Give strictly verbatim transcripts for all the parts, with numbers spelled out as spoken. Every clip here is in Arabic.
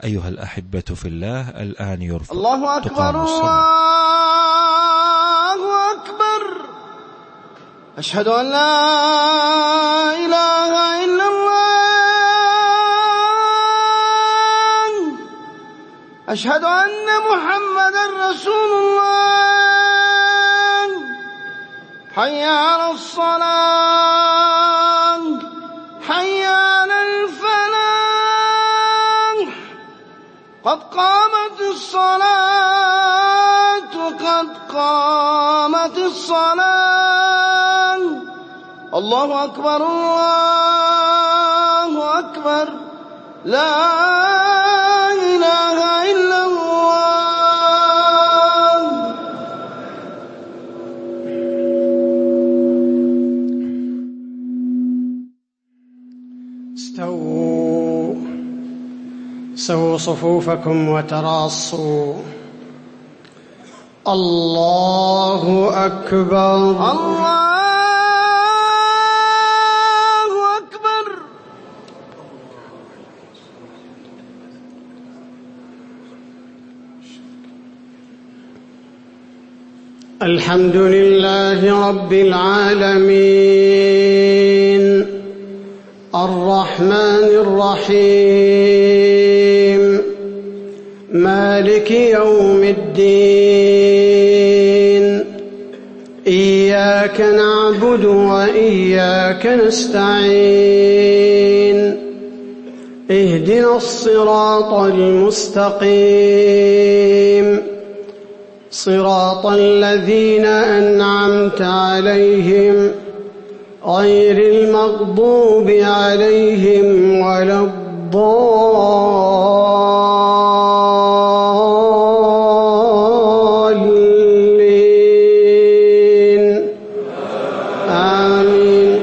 أيها الأحبة في الله، الآن يرفع الله أكبر، الله أكبر. أشهد أن لا إله إلا الله، أشهد أن محمدا رسول الله. حي على الصلاة، حي على الفلاح، قد قامت الصلاة، قد قامت الصلاة. الله أكبر، الله أكبر، لا إله إلا الله. استووا سووا صفوفكم وتراصوا. الله أكبر، الله أكبر. الحمد لله رب العالمين، الرحمن الرحيم، مالك يوم الدين. إياك نعبد وإياك نستعين. اهدنا الصراط المستقيم، صراط الذين أنعمت عليهم غير المغضوب عليهم ولا الضالين. آمين.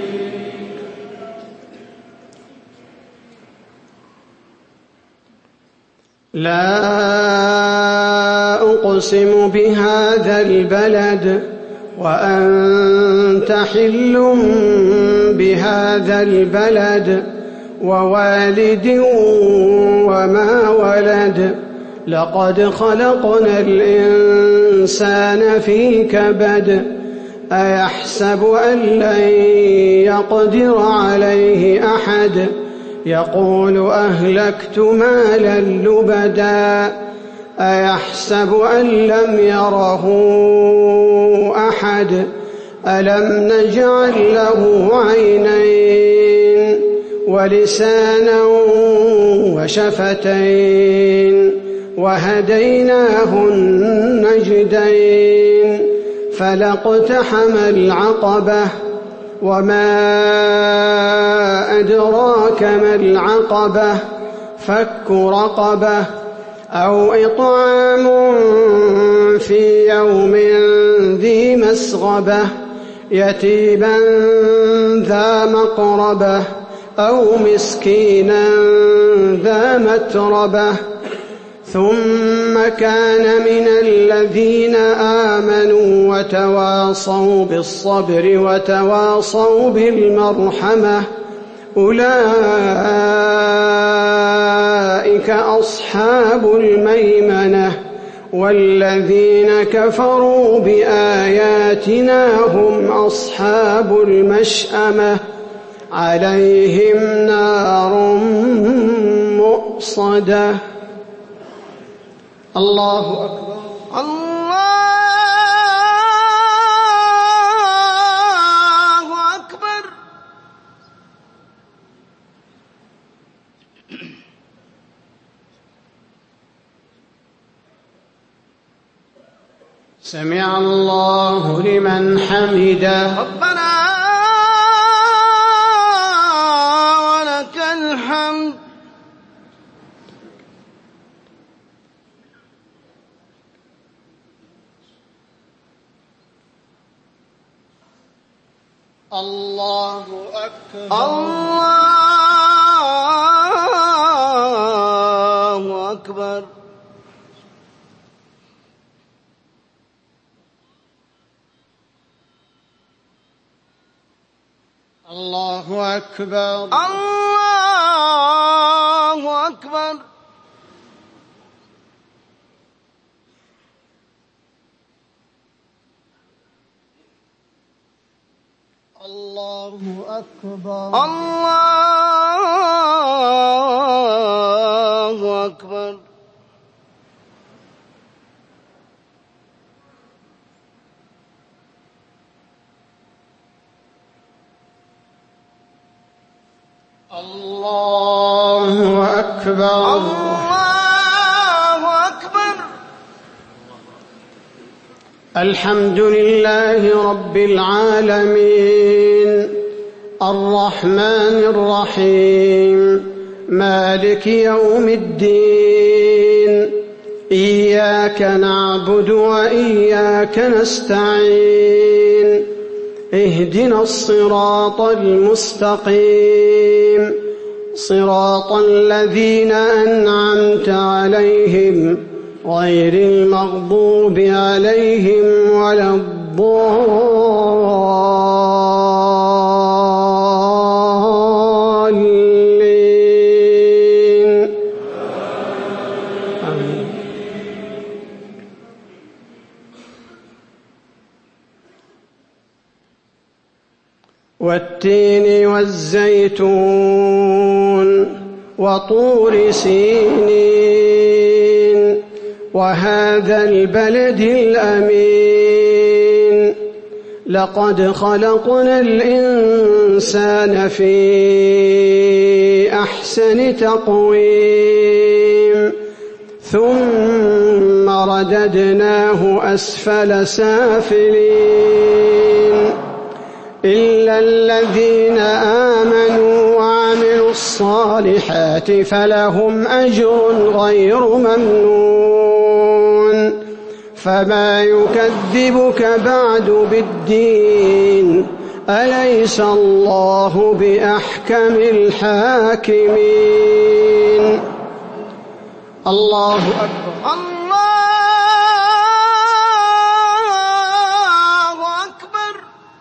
لا أقسم بهذا البلد وأنت حل بهذا البلد ووالد وما ولد. لقد خلقنا الإنسان في كبد. أيحسب أن لن يقدر عليه أحد. يقول أهلكت مالا لبدا. أيحسب أن لم يره أحد. ألم نجعل له عينين ولسانا وشفتين وهديناه النجدين. فلاقتحم العقبة وما أدراك ما العقبة. فك رقبة أو إطعام في يوم ذي مسغبة يتيما ذا مقربة أو مسكينا ذا متربة. ثم كان من الذين آمنوا وتواصوا بالصبر وتواصوا بالمرحمة. أولئك أصحاب الميمنة. والذين كفروا بآياتنا هم أصحاب المشأمة. عليهم نار مؤصدة. الله أكبر، الله أكبر. سمع الله لمن حمده. ربنا ولك الحمد. الله أكبر، الله أكبر. الله أكبر، الله أكبر. الله أكبر. الله أكبر. الله أكبر. الله أكبر. الحمد لله رب العالمين الرحمن الرحيم مالك يوم الدين إياك نعبد وإياك نستعين اهدنا الصراط المستقيم صراط الذين أنعمت عليهم غير المغضوب عليهم ولا الضالين. آمين. والتين والزيتون وطور سينين وهذا البلد الأمين لقد خلقنا الإنسان في أحسن تقويم ثم رددناه أسفل سافلين إلا الذين آمنوا وعملوا الصالحات فلهم أجر غير ممنون. فما يكذبك بعد بالدين أليس الله بأحكم الحاكمين. الله أكبر. الله أكبر.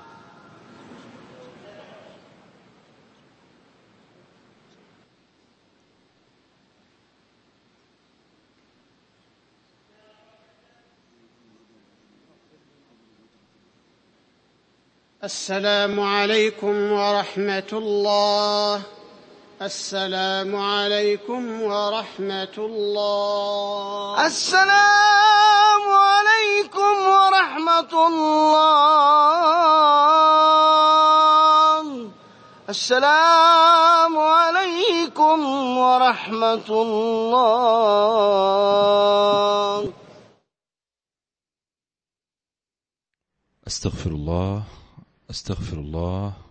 السلام عليكم ورحمة الله. السلام عليكم ورحمة الله. السلام عليكم ورحمة الله. السلام عليكم ورحمة الله. أستغفر الله أستغفر الله